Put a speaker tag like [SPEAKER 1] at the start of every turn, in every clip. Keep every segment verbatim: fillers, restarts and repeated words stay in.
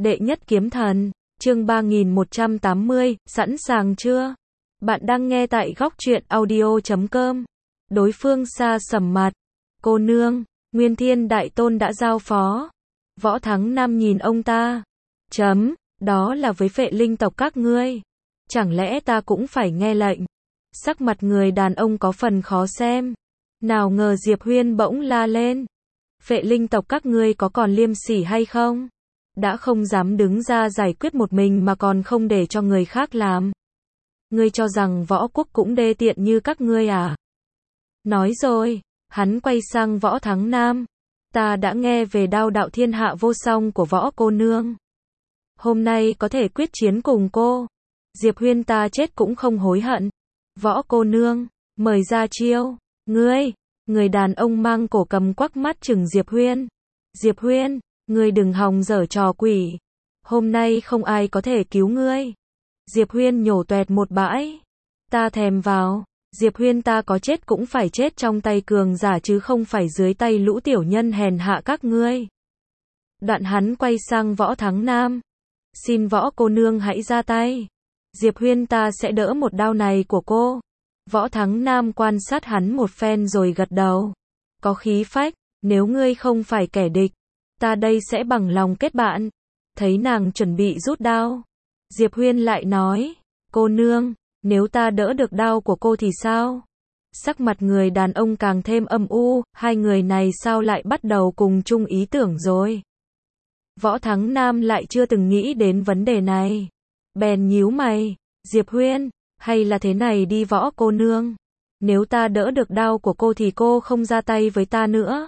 [SPEAKER 1] Đệ nhất kiếm thần, chương ba nghìn một trăm tám mươi, sẵn sàng chưa? Bạn đang nghe tại góc truyện audio chấm com. Đối phương xa sầm mặt. Cô nương, Nguyên Thiên Đại Tôn đã giao phó. Võ Thắng Nam nhìn ông ta. Chấm, đó là với phệ linh tộc các ngươi. Chẳng lẽ ta cũng phải nghe lệnh? Sắc mặt người đàn ông có phần khó xem. Nào ngờ Diệp Huyên bỗng la lên. Phệ linh tộc các ngươi có còn liêm sỉ hay không? Đã không dám đứng ra giải quyết một mình mà còn không để cho người khác làm. Ngươi cho rằng võ quốc cũng đê tiện như các ngươi à? Nói rồi, hắn quay sang Võ Thắng Nam. Ta đã nghe về đao đạo thiên hạ vô song của võ cô nương. Hôm nay có thể quyết chiến cùng cô. Diệp Huyên ta chết cũng không hối hận. Võ cô nương, mời ra chiêu. Ngươi, người đàn ông mang cổ cầm quắc mắt chừng Diệp Huyên. Diệp Huyên, ngươi đừng hòng dở trò quỷ. Hôm nay không ai có thể cứu ngươi. Diệp Huyên nhổ toẹt một bãi. Ta thèm vào. Diệp Huyên ta có chết cũng phải chết trong tay cường giả chứ không phải dưới tay lũ tiểu nhân hèn hạ các ngươi. Đoạn hắn quay sang Võ Thắng Nam. Xin võ cô nương hãy ra tay. Diệp Huyên ta sẽ đỡ một đao này của cô. Võ Thắng Nam quan sát hắn một phen rồi gật đầu. Có khí phách, nếu ngươi không phải kẻ địch, ta đây sẽ bằng lòng kết bạn. Thấy nàng chuẩn bị rút đao, Diệp Huyên lại nói, cô nương, nếu ta đỡ được đao của cô thì sao? Sắc mặt người đàn ông càng thêm âm u, hai người này sao lại bắt đầu cùng chung ý tưởng rồi? Võ Thắng Nam lại chưa từng nghĩ đến vấn đề này. Bèn nhíu mày, Diệp Huyên, hay là thế này đi võ cô nương. Nếu ta đỡ được đao của cô thì cô không ra tay với ta nữa.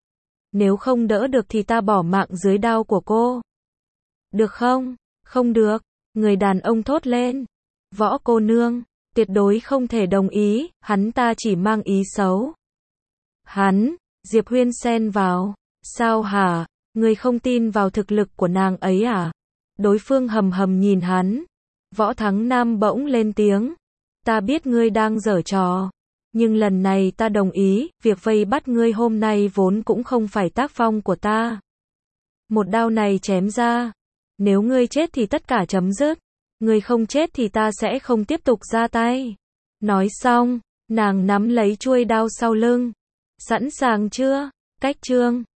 [SPEAKER 1] Nếu không đỡ được thì ta bỏ mạng dưới đao của cô. Được không? Không được. Người đàn ông thốt lên. Võ cô nương, tuyệt đối không thể đồng ý, hắn ta chỉ mang ý xấu. Hắn, Diệp Huyên xen vào. Sao hả? Người không tin vào thực lực của nàng ấy à? Đối phương hầm hầm nhìn hắn. Võ Thắng Nam bỗng lên tiếng. Ta biết ngươi đang giở trò. Nhưng lần này ta đồng ý, việc vây bắt ngươi hôm nay vốn cũng không phải tác phong của ta. Một đao này chém ra. Nếu ngươi chết thì tất cả chấm dứt. Ngươi không chết thì ta sẽ không tiếp tục ra tay. Nói xong, nàng nắm lấy chuôi đao sau lưng. Sẵn sàng chưa? Cách chương